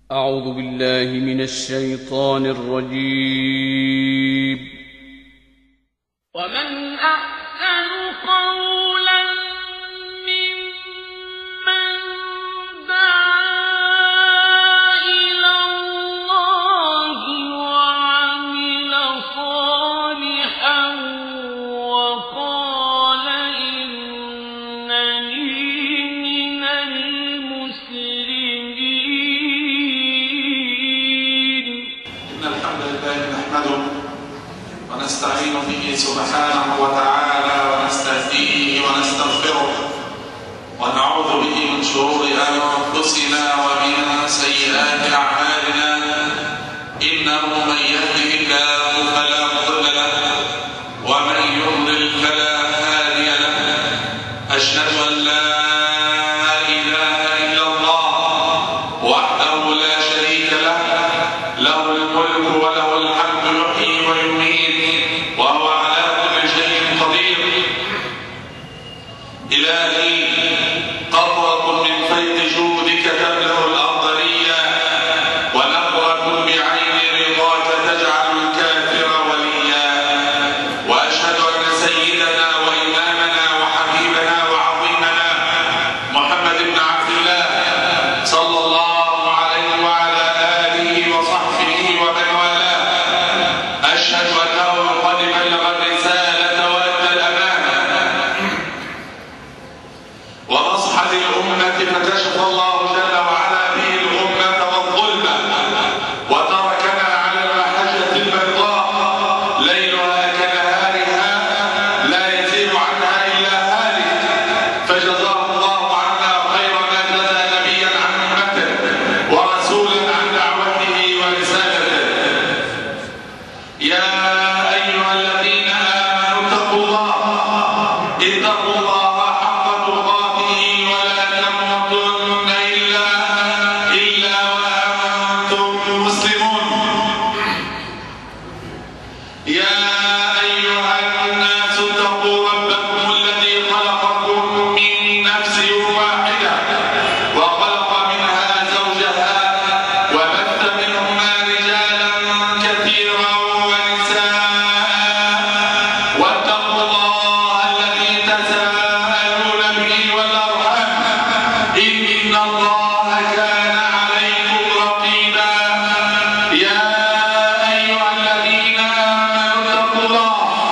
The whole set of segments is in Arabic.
أعوذ بالله من الشيطان الرجيم. ومن أحسن قولا ممن دعا إلى الله وعمل صالحا وقال إنني من المسلمين. إن الحمد لله نحمده ونستعين به سبحانه وتعالى ونستهديه ونستغفره ونعوذ به من شرور أنفسنا ومن سيئات أعمالنا. إنه من يهده الله فلا مضل له ومن يضلل فلا هادي له. أشهد أن لا إله إلا الله وحده لا شريك له، له الملك وله الحمد يحيي ويميت وهو على كل شيء قدير. إلهي قطرة من فيض جودك تملأ الأرض ريا، ونظرة بعين رضاك تجعل الكافر وليا. وأشهد أن سيدنا وإمامنا وحبيبنا وعظيمنا محمد بن عبد الله صلى الله عليه وعلى آله وصحبه ومن والاه أشهد أنه قد بلغ الرسالة وأدى الأمانة ونصح للأمة فكشف الله جل وعلا به الأمة والظلمة، وتركنا على المحجة البيضاء ليلها كنهارها لا يزيغ عنها إلا هالك. فجزاه الله عنا خير ما جزى نبيا عن أمته ورسولا عن دعوته ورسالته. يا أيها الذين آمنوا اتقوا الله حق تقاته ولا تموتن إلا وأنتم مسلمون. يا أيها الناس اتقوا ربكم الذي خلقكم من نفس واحدة وخلق منها زوجها وبث منهما رجالا كثيرا ونساء، واتقوا الله الذي تساءلون به والأرحام إن الله كان عليكم رقيبا. يا أيها الذين آمنوا اتقوا الله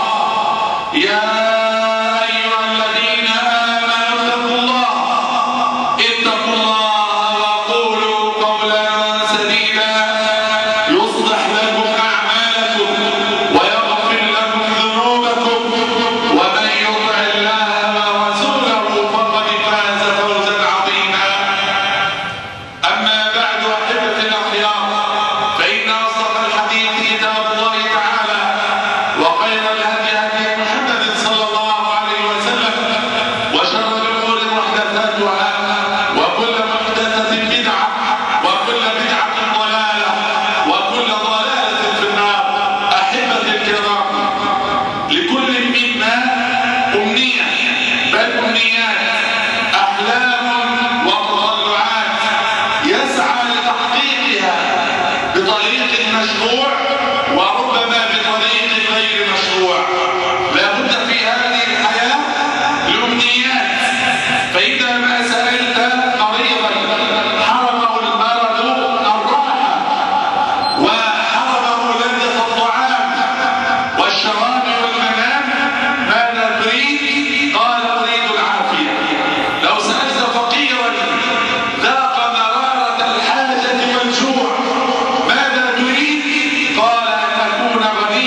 اتقوا الله وقولوا قولا سديدا يصلح لكم أعمالكم ويغفر لكم ذنوبكم، ومن يطع الله ورسوله فقد فاز فوزا عظيما. أما بعد أحبتي الأخيار، فإن أصدق الحديث كتاب الله تعالى، وخير الهدي هدي محمد صلى الله عليه وسلم، وشر الأمور محدثاتها، وكل محدثة بدعة، وكل بدعة ضلالة، وكل ضلالة في النار. أحبتي الكرام، لكل منا أمنية، بل أمنيات، أحلام وتطلعات يسعى لتحقيقها بطريق مشروع وربما بطريق غير مشروع. لا بد في هذه الحياة لأمنيات، فإذا ما سألت مريضا حرمه المرض الراحة وحرمه لذة الطعام والشراب والمنام، ماذا تريد؟ قال أريد العافية. لو سألت فقيرا ذاق مرارة الحاجة والجوع، ماذا تريد؟ قال أن تكون غنيا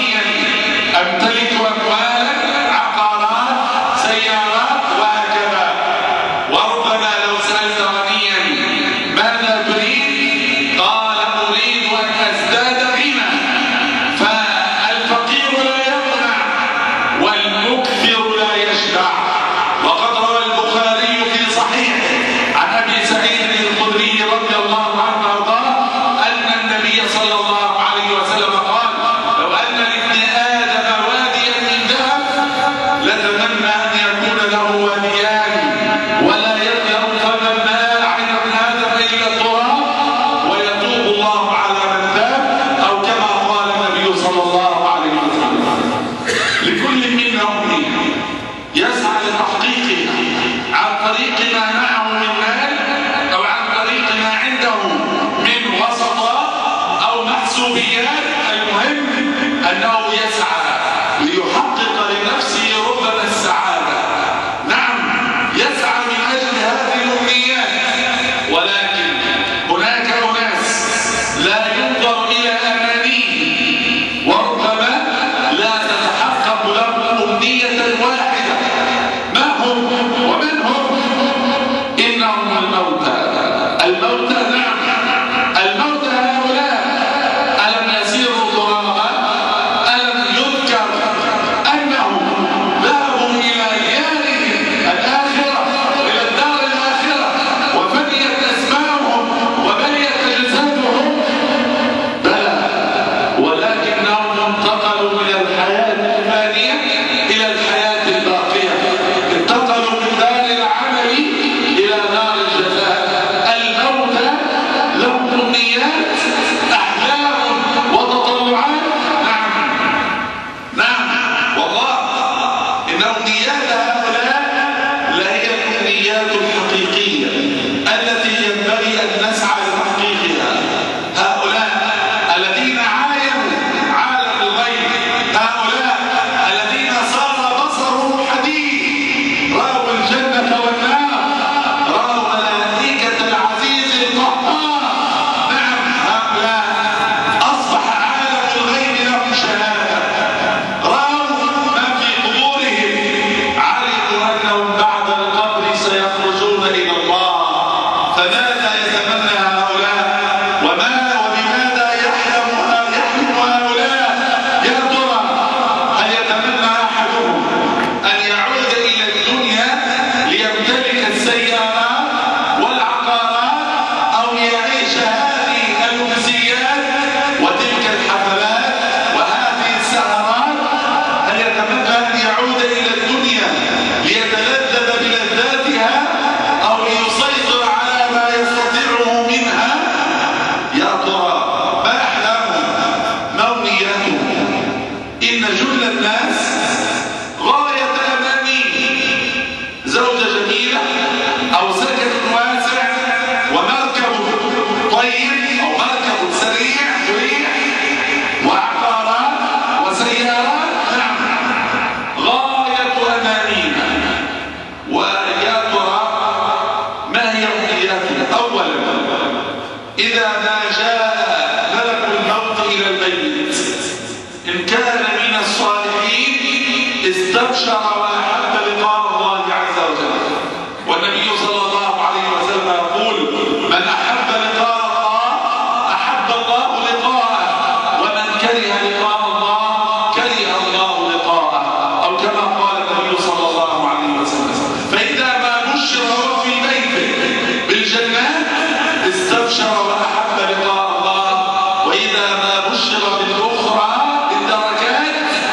إذا ما جاء ملك الموت إلى البيت إن كان من الصالحين استبشر وأحب لقاء الله عز وجل. والنبي صلى الله عليه وسلم يقول: من أحب لقاء الله أحب الله لقاءه، ومن كره لقاء الله كره الله لقاءه، أو كما قال النبي صلى الله عليه وسلم. فإذا ما بشر في بيته بالجنات استبشر وأحب لقاء الله، وإذا ما بشر بالأخرى بالدرجات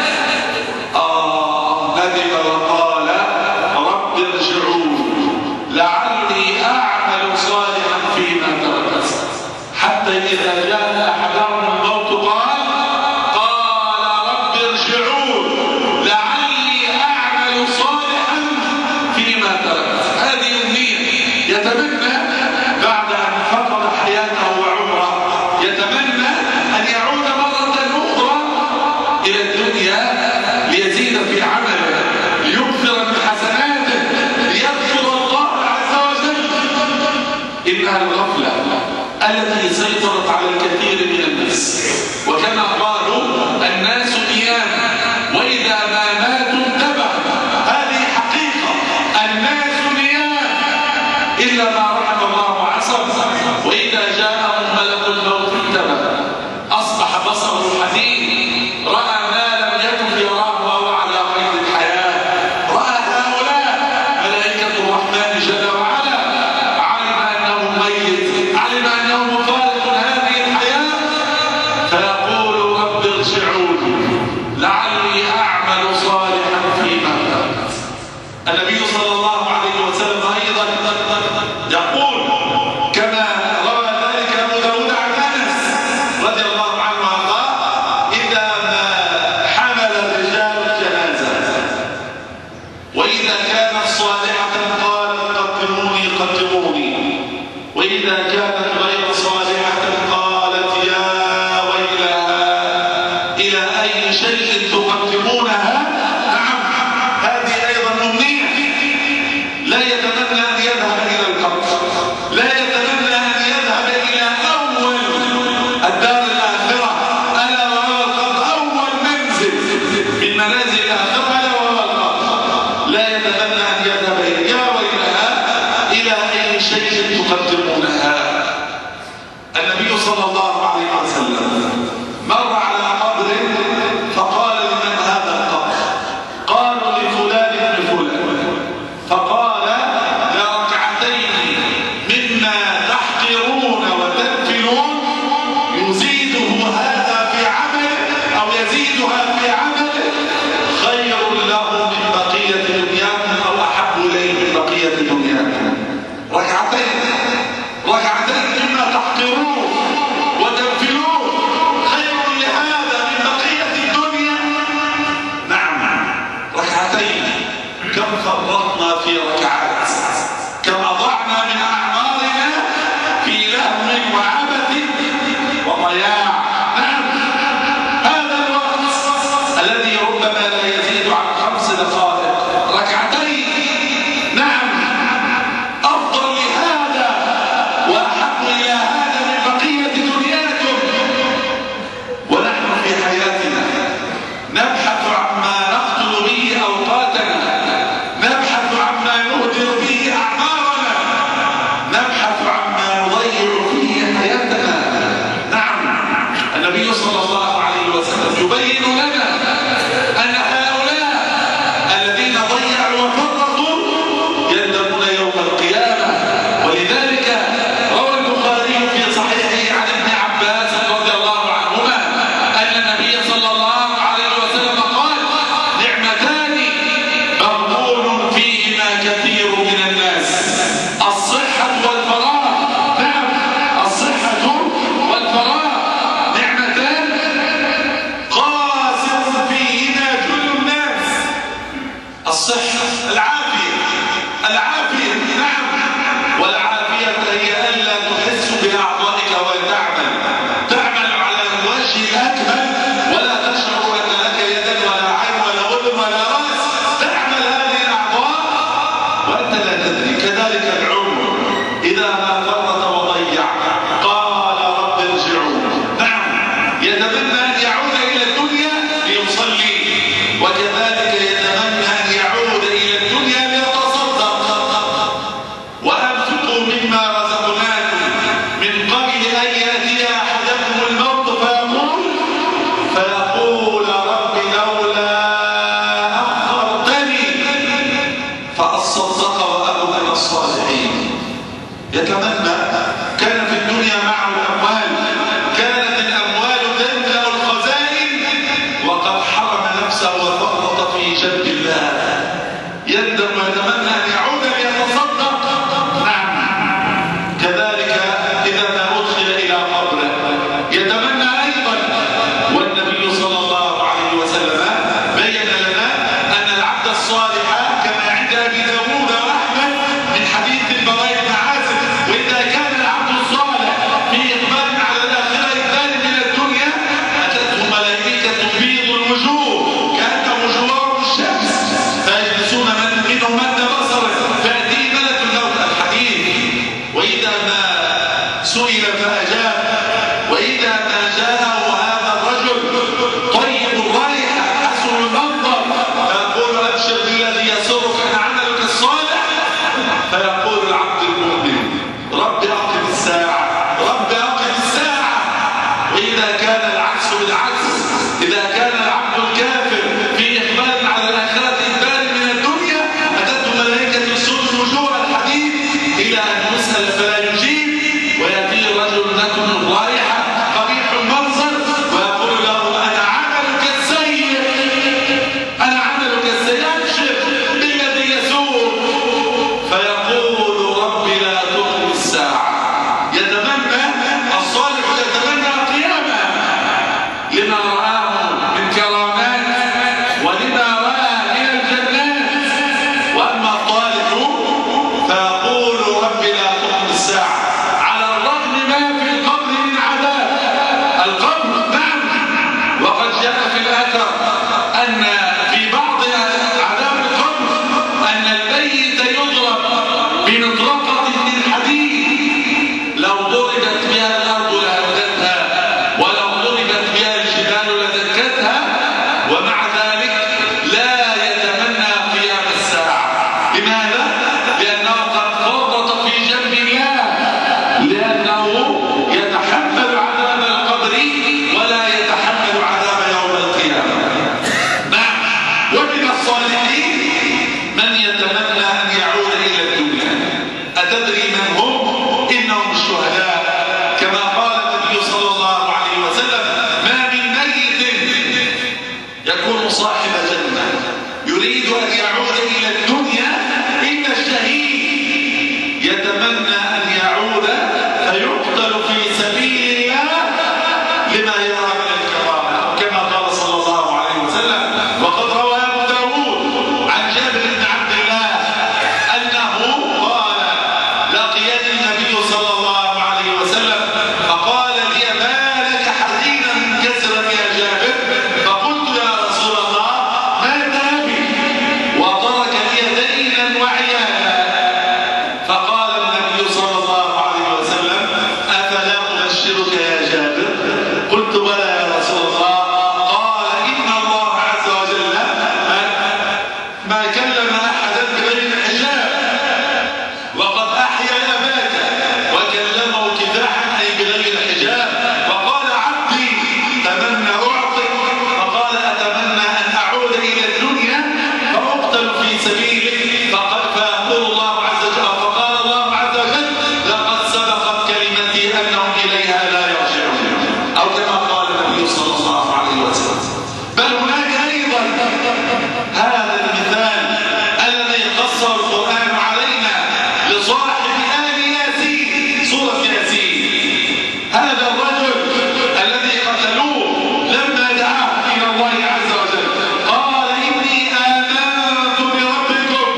ندم وقال: رب ارجعون لعلي أعمل صالحا فيما تركت. حتى إذا جاء أحدهم الموت قال: رب ارجعون لعلي أعمل صالحا فيما تركت. هذه النية. يتمنى بعد أن فقد حياته وعمره، يتمنى أن يعود مرة أخرى إلى الدنيا ليزيد في عمله، ليكثر من حسناته، ليذكر الله عز وجل. إنها الغفلة التي سيطرت على الكثير من الناس. وكما قالوا: الناس نيام وإذا ما ماتوا انتبهوا. هذه حقيقة، الناس نيام إلا ما رحم الله وعصم. وإذا جاءهم ملك الموت انتبه، أصبح بصره حديد، رأى ما لم يكن يراه وهو على قيد الحياة. رأى هؤلاء ملائكة الرحمن جل وعلا، علم أنه ميت، علم أنه مفارق هذه الحياة، فيقول: رب ارجعون لعلي أعمل صالحا فيما تركت. النبي صلى الله عليه وسلم أيضا يقول كما روى ذلك أبو داود عن أنس رضي الله عنه وارضاه: إذا ما حمل الرجال الجنازة وإذا كانت صالحة قالت: قدموني قدموني، وإذا كانت غير صالحة قالت: يا ويلها إلى أي شيء تقدمونها. نعم، هذه أيضا أمنية. لا يتمنى أن يذهب إلى القبر، لا يتمنى أن يذهب إلى أول الدار الآخرة ألا وهو القبر، أول منزل من منازل الآخرة ألا وهو القبر. لا يتمنى أن يذهب إلى يا ويلها إلى أي شيء تقدمونها. النبي صلى الله عليه وسلم مر على قبر فقال: لمن هذا القبر؟ قالوا: لفلان ابن فلان. فقال: لركعتين مما تحقرون وتدفنون يزيده هذا في عمله أو يزيدها في عمله خير له من بقية دنياكم أو أحب إليه من بقية دنياكم. ركعتين مما تحقرون وتدفنون خير لهذا من بقية الدنيا. نعم، ركعتين. كم فرطنا في ركعات، كم أضعنا من أعمارنا في لهو وعبث وضياع. نعم، هذا الوقت الذي ربما لا يزيد عن 5 دقائق، ركعتين. نعم، أفضل لهذا وأحب إلى هذا من بقية دنياكم. ونحن في حياتنا نبحث عما نقتل به أوقاتنا، نبحث عما نهدر به أعمارنا، نبحث عما نضيع فيه حياتنا. نعم، الدنيا معه الأموال، كانت الأموال تملأ الخزائن، وقد حرم نفسه وفرط في جنب الله، يندم ويتمنى أن يعود ليتصدق. نعم، كذلك إذا ما أدخل إلى قبره يتمنى أيضا. والنبي صلى الله عليه وسلم بين لنا أن العبد الصالح كما عند أبي داود وأحمد من حديث البراء بن عازب: وإذا كان العبد الصالح في إقبال على الآخرة إقبال من الدنيا أتته ملائكة بيض الوجوه كأنهم جوار الشمس فيجلسون منه مد بصره فيأتيه ملك الموت. الحديث: وإذا ما سئل فأجاب، وإذا ما جاءه هذا الرجل طيب الرائحة حسن المنظر فيقول: أبشر بالذي يسرك أن عملك الصالح. فيقول العبد المؤمن: رب أقم الساعة، رب أقم الساعة. وإذا كان العكس بالعكس، إذا كان العبد الكافر في إقبال على الآخرة إقبال من الدنيا أتته ملائكة سود الوجوه الحديث إلى أن يسأل فلا يجيب، ويأتي الرجل لكم الرائحة قبيح المنظر ويقول له: أنا عملك السيء، أنا عملك السيء، أبشر بالذي يسوء. فيقول: رب لا تقم الساعة. يتمنى الصالح يتمنى القيامة لما رآه من كرامات ولما رأى من الجنات. وأما الطالح فيقول: رب لا تقم الساعة، على الرغم ما في القبر من عذاب القبر. نعم، وقد جاء في الأثر أن في بعض عذاب القبر أن الميت يضرب بمطرقة من حديد، لو ضربت بها الأرض لهدتها، ولو ضربت بها الجبال لدكتها، ومع ذلك لا يتمنى قيام الساعة. لماذا؟ لأنه قد فرط في جنب الله، لأنه يتحمل عذاب القبر ولا يتحمل عذاب يوم القيامة. نعم، ومن الصالحين من يتمنى أن يعود إلى الدنيا. أتدري من هم؟ إنهم الشهداء، كما قال النبي صلى الله عليه وسلم: ما من ميت يكون صاحب جنة يريد أن يعود إلى الدنيا إلا الشهيد، يتمنى أن يعود فيقتل في سبيل الله لما يرى من الكرامة، كما قال صلى الله عليه وسلم. وقد روى أبو داود عن جابر بن عبد الله أنه قال: لقيني النبي صلى الله عليه وسلم فقال لي: ما لك حزينا منكسرا يا جابر؟ فقلت: يا رسول الله، مات أبي وترك لي دينا وعيالا. فقال النبي صلى الله عليه وسلم: أفلا أبشرك يا جابر؟ قلت: بلى يا رسول الله. قال: إن الله عز وجل ما كلم أحدا بغير حجاب، وقد أحيا أباك وكلمه كفاحا أي بغير حجاب، وقال: عبدي تمنى أعطي. فقال: أتمنى أن أعود إلى الدنيا فأقتل في سبيلك. فيقول الله عز وجل، فقال الله عز وجل: لقد سبقت كلمتي أنهم إليها لا يرجعون، أو كما قال النبي صلى الله عليه وسلم. بل هناك أيضا هذا المثال الذي قصه القرآن علينا لصاحب آل ياسين، سورة ياسين. هذا الرجل الذي قتلوه لما دعاه إلى الله عز وجل قال: إني آمنت بربكم.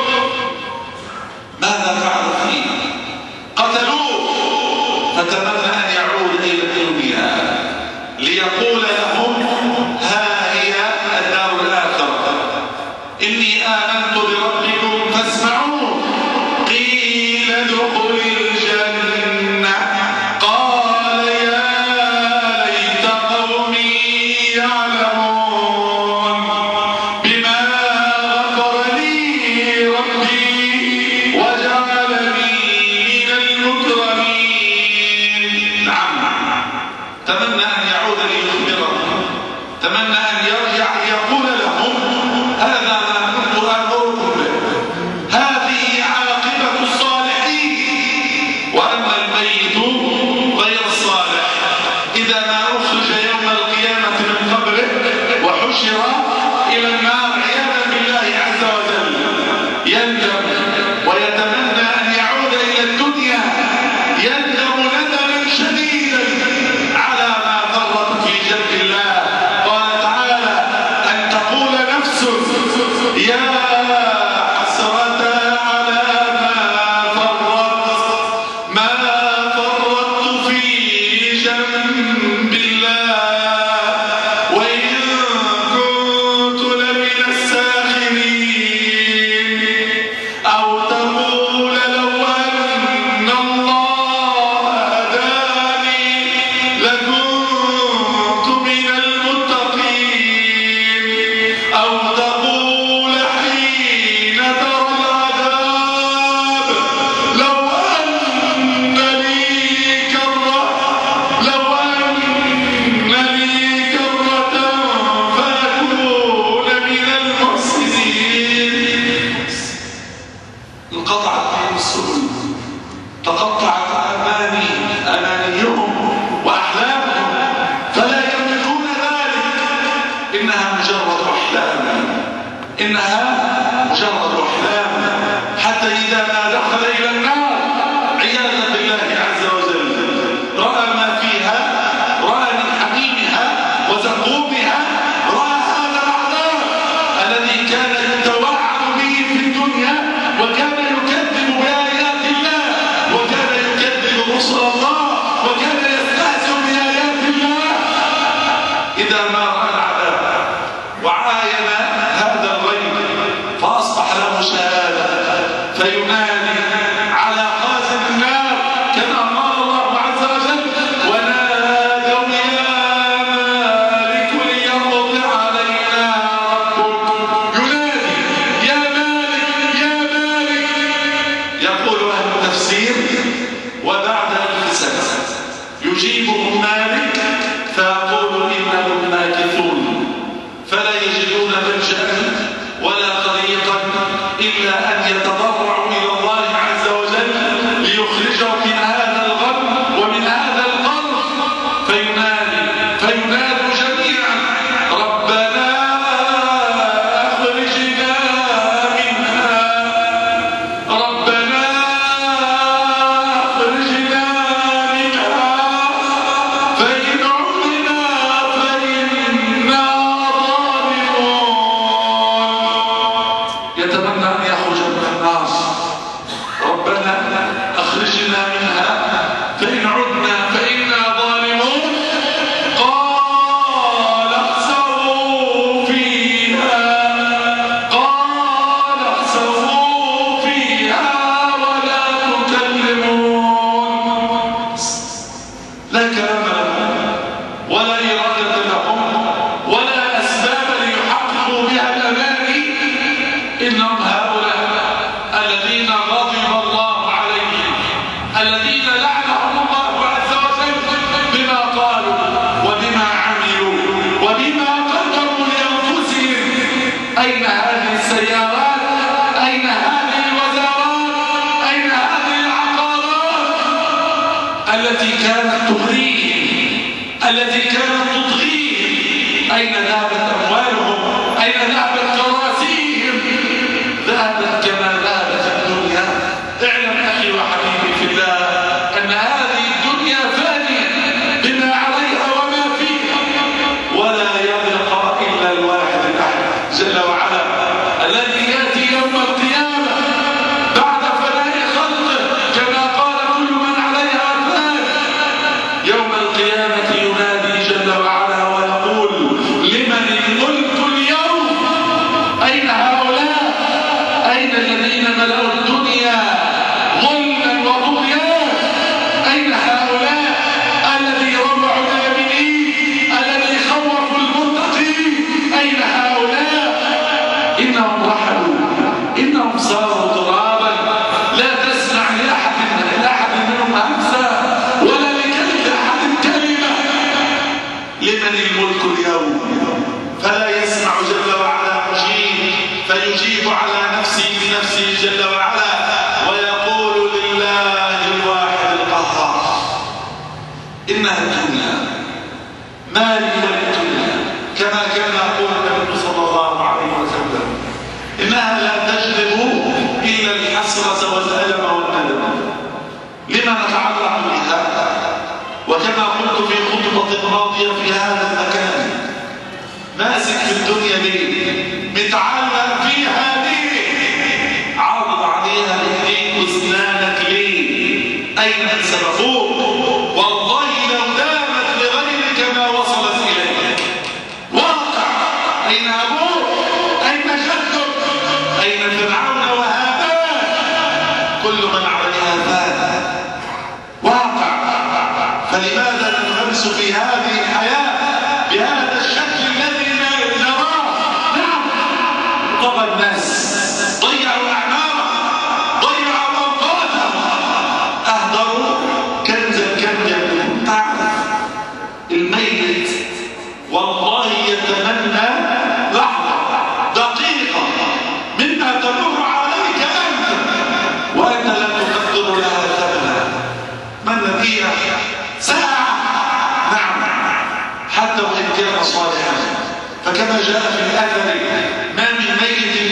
ماذا فعلوا فيه؟ قتلوه، فتمنى أن يعود إلى الدنيا ليقول لهم: ها هي الدار الآخرة، إني آمنت بربكم فاسمعون. قيل ادخل الجنة. قال: يا ليت قومي يعلمون بما غفر لي ربي وجعلني من المكرمين. نعم، تمنى أن يعود ليخبرهم، تمنى أن يرجع ليقول لهم: هذا ما كنت آمركم به، هذه عاقبة الصالحين. وأما الميت إنها مجرد أحلام، حتى إذا ما دخل إلى النار عياذا بالله عز وجل رأى ما فيها، رأى من حميمها وزقومها، رأى هذا العذاب الذي كان يتوعد به في الدنيا، وكان يكذب بآيات الله، وكان يكذب رسل الله، وكان يستهزئ بآيات الله. إذا ما رأى العذاب وعاين هذا الغيب فأصبح له شهادة فينادي على خازن النار كما قال الله عز وجل: ونادوا يا مالك ليقض علينا ربك. ينادي يا مالك يا مالك. يقول أهل التفسير: وبعد 1000 سنة يجيبهم مالك فيقول إنهم ماكثون، فلا يجدون ملجأ ولا طريقا إلا أن يتضرعوا إلى الله عز وجل ليخرجهم من هذا الغم ومن هذا القرف. فينادوا جميعا: ربنا أخرجنا منها، ربنا أخرجنا منها، فإن عدنا فإنا ظالمون. يتمنى أن يخرج من النار: ربنا أخرجنا منها فإن عدنا فإنا ظالمون. قال اخسئوا فيها، قال اخسئوا فيها ولا تكلمون. لا كلام لهم ولا إرادة لهم ولا أسباب ليحققوا بها الأماني. إنهم هؤلاء الذين غضب الله عليهم، الذين لعنهم الله عز وجل بما قالوا وبما عملوا وبما قدروا لأنفسهم. أين هذه السيارات؟ أين هذه الوزارات؟ أين هذه العقارات التي كانت تغريهم، التي كانت تطغيهم؟ أين ذهبت أموالهم؟ أين ذهبت كراسيهم؟ ذهبت كما ذهبت الدنيا. اعلم أخي وحبيبي في الله أن هذه الدنيا فانية بما عليها وما فيها، ولا يبقى إلا الواحد الأحد جل وعلا الذي يأتي يوم القيامة بعد فناء خلقه كما قال: كل من عليها فان. يوم القيامة ينادي جل وعلا ويقول: لمن الملك اليوم؟ أين هؤلاء؟ أين الذين ملأوا الدنيا ظلما وطغيانا؟ أين هؤلاء الذي روعوا الآمنين، الذي خوفوا المتقين؟ أين هؤلاء؟ إنهم رحلوا، إنهم صاروا ترابا، لا تسمع لأحد منهم همسة ولا لكلمة أحد كلمة. لمن الملك اليوم؟ فلا يسمع جل وعلا مجيب فيجيب على نفسه بنفسه جل وعلا ويقول: لله الواحد القهار. إنها الدنيا مالك الدنيا كما كان يقول النبي صلى الله عليه وسلم: إنها لا تجلب إلا الحسرة والألم والندم. لما نتعلق بها؟ وكما قلت في خطبة ماضية في هذا المكان: ماسك في الدنيا ليه؟ متعلق فيها ليه؟ عرض عليها ايديك واسنانك ليه؟ أين سبقوك؟ والله لو دامت لغيرك ما وصلت إليك. واقع. أين أبوك؟ أين جدك؟ أين فرعون وهامان؟ كل من عليها فان. واقع. فلماذا ننغمس في هذه الحياة بهذا الشكل الذي نراه؟ نعم، طغى الناس، ضيعوا أعمارهم، ضيعوا أوقاتهم، أهدروا كنزا كم يكون. تعرف الميت والله يتمنى لحظة دقيقة مما تمر عليك أنت وأنت لم تقدر لها ثمنا. من نبيع ساعة؟ نعم، حتى وإن كان صالحا. فكما جاء في الأثر: ما من ميت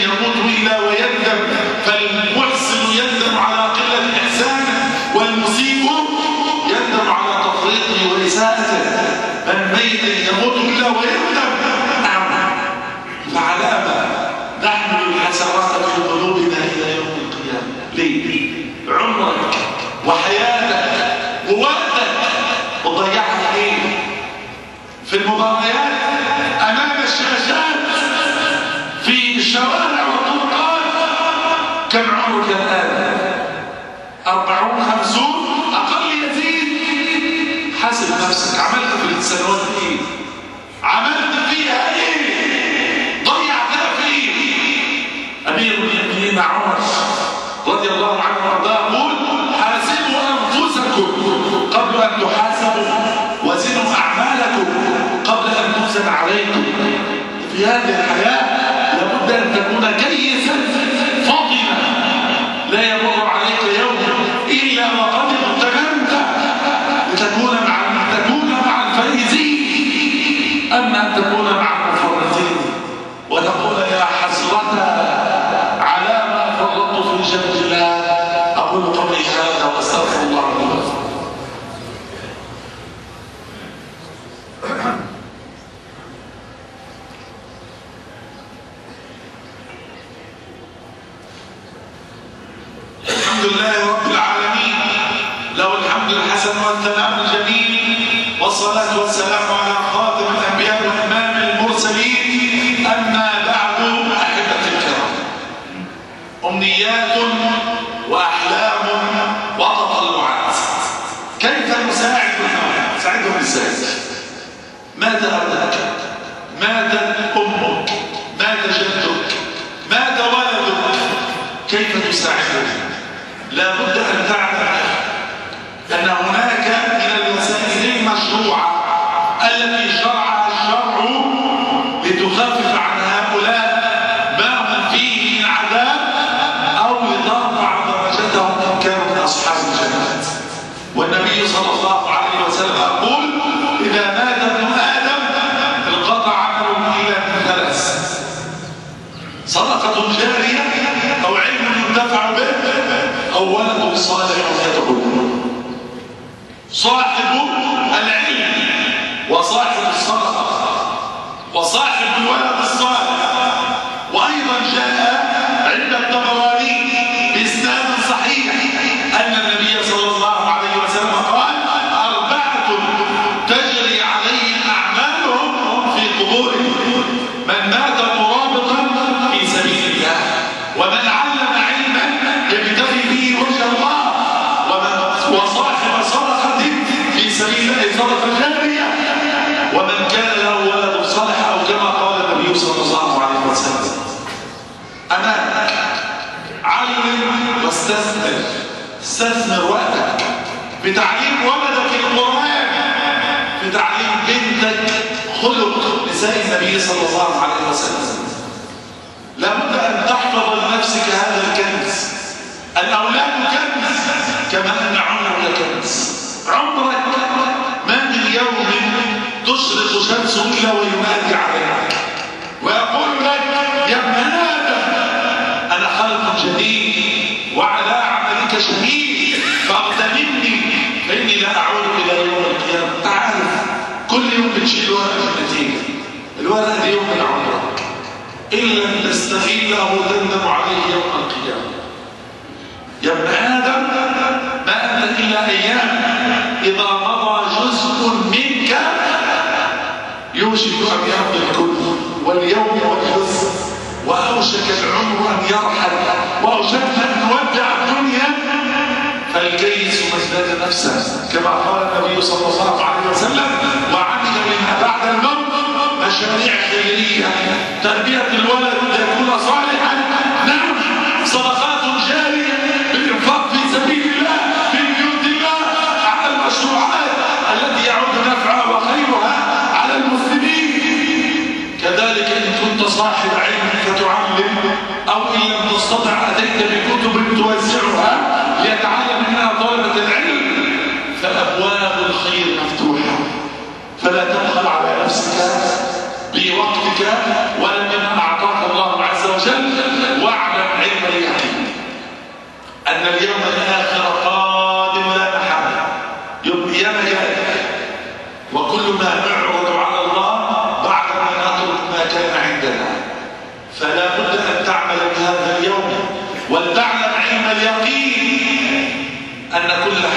وحياتك ووقتك وتضيعها في ايه؟ في المباريات امام الشاشات في الشوارع والطرقات. كم عمرك الان؟ 40 50 اقل يزيد. حاسب نفسك، عملت في السنوات ايه؟ عملت فيها ايه؟ ضيعتها في ايه؟ امير المؤمنين عمر رضي الله عنه وارضاه يقول حاسبوا انفسكم قبل ان تحاسبوا وزنوا اعمالكم قبل ان توزن عليكم. في هذه الحياه لابد ان تكون كيسا فاطنا لا يمر عليك يوم الا وقد اغتنمت لتكون مع الفائزين. اما ان تكون مع المفرطين وتقول يا حسرة على ما فرطت في جنب الله. اقول قولي هذا واستغفر الله لي ولكم. الحمد لله رب العالمين، له الحمد الحسن والثناء الجميل، والصلاة والسلام على خاتم الأنبياء وإمام المرسلين. أما بعد أحبتي الكرام، أمنيات وأحلام وتطلعات. كيف نساعد الناس؟ نساعدهم ازاي؟ مات أبوك؟ مات أمك؟ مات جدك؟ مات ولدك؟ كيف تساعدهم؟ لا بد أن تعلم أن هناك من الوسائل المشروعة التي شرعها الشرع لتخفف عن هؤلاء ما هم فيه من عذاب أو لترفع درجتهم إن كانوا من أصحاب الجنات. والنبي صلى الله عليه وسلم يقول إذا مات ابن آدم انقطع عمله إلا من ثلاث: صدقة جارية أو علم ينتفع به أو ولد صالح يدعو له. صاحب العلم وصاحب الصدقة وصاحب الولد الصالح. وأيضا جاء عند الطبراني بإسناد صحيح أن النبي صلى الله عليه وسلم قال: 4 تجري عليهم أعمالهم في قبورهم: من مات مرابطا في سبيل الله، ومن علم علما يبتغي به وجه الله، وصاحب صدقة في سبيل الله صدقة جارية، ومن كان له ولد صالح، أو كما قال النبي صلى الله عليه وسلم. أمامك علم واستثمر. استثمر وقتك بتعليم ولدك القرآن، بتعليم بنتك خلق نساء النبي صلى الله عليه وسلم. لابد أن تحفظ لنفسك هذا الكنز. الأولاد كنز كما أن عمرك كنز. عمرك ما من يوم تشرق شمس إلا وينادي عليك ويقول لك: يا ابن آدم أنا خلق جديد وعلى عملك شهيد فاغتنمني فإني لا أعود إلى يوم القيامة. تعرف كل يوم بتشيل ورقة من النتيجة. الورقة دي يوم من عمرك، إن لم تستغله تندم عليه يوم القيامة. يا ابن آدم ما أنت إلا أيام، إذا مضى جزء منك يوشك أن يمضي الكل، واليوم والجزء، وأوشك العمر أن يرحل، وأوشكت أن تودع الدنيا. فالكيس من ازداد نفسه كما قال النبي صلى الله عليه وسلم: وعمل منها بعد الموت مشاريع خيرية، تربية الولد ليكون صالحا، نعم، صدقات جارية، بالإنفاق في سبيل الله، في بيوت الله، على المشروعات التي يعود نفعها وخيرها على المسلمين. كذلك إن كنت صاحب علم فتعلم، أو إن لم تستطع أتيت بكتب توزعها ليتعلم منها طلبة العلم، فأبواب الخير مفتوحة. فلا تبخل على نفسك بوقتك ولا بما أعطاك الله عز وجل. واعلم علم اليقين أن اليوم الآخر قادم لا محالة. يوم القيامة جاي، وكل ما نعرض على الله بعد ما نترك ما كان عندنا. فلا بد أن تعمل بهذا اليوم، ولتعلم علم اليقين أن كل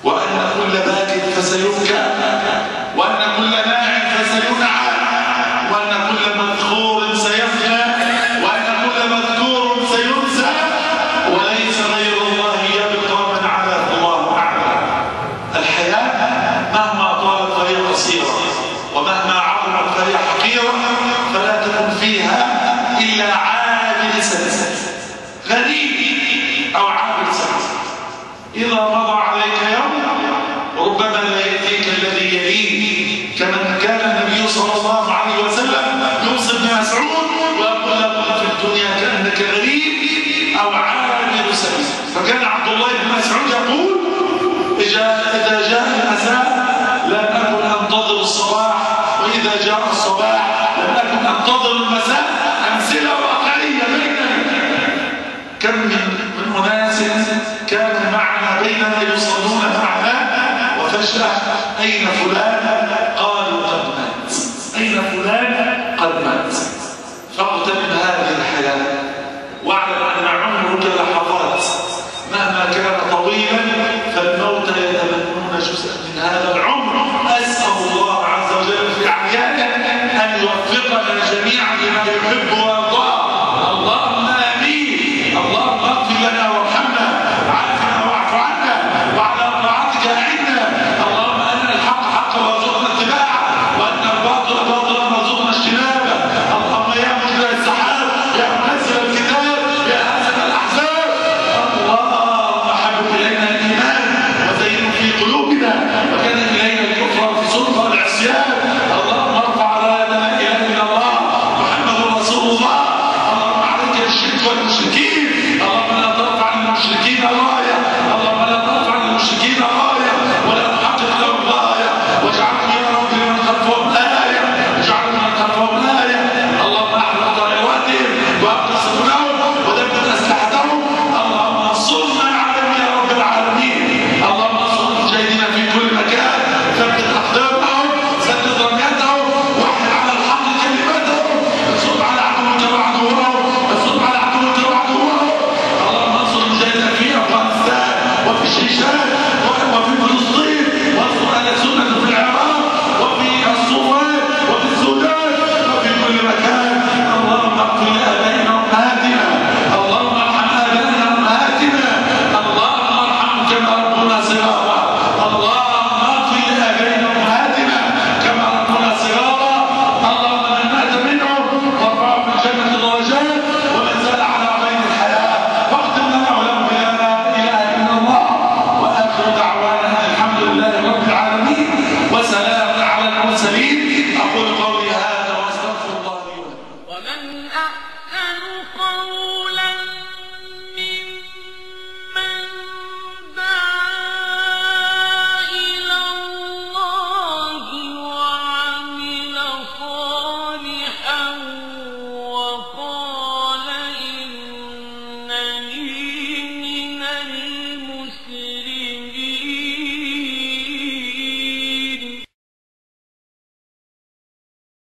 وأن كل باك فسيبكى، وأن كل ناع فسينعى، وأن كل مذكور سيفنى، وأن كل مذكور سينسى، وليس غير الله يبقى من علاه الله أعلم. الحياة مهما طالت فهي قصيرة، ومهما عظمت فهي حقيرة، فلا تكن فيها إلا عابر سنة، غريب أو عابر سنة. إذا مضى عليك يوم ربما لا يأتيك الذي يليه، كما كان النبي صلى الله عليه وسلم يوصي ابن مسعود ويقول له في الدنيا كأنك غريب أو عابر سنة. فكان عبد الله بن مسعود يقول إذا جاء المساء لم أكن أنتظر الصباح، وإذا جاء الصباح لم أكن أنتظر المساء، أمثلة واقعية بيننا. كم من أناس كانوا معنا بيننا يصلون معنا وفجأة أين فلان؟ قالوا قد مات. أين فلان؟ قد مات. فاغتنم هذه الحياة واعلم أن عمرك لحظات، مهما كان طويلا فالموت يتمنون جزءا من هذا العمر. أسأل الله عز وجل في أعيانه أن يوفقنا جميعا لما يحب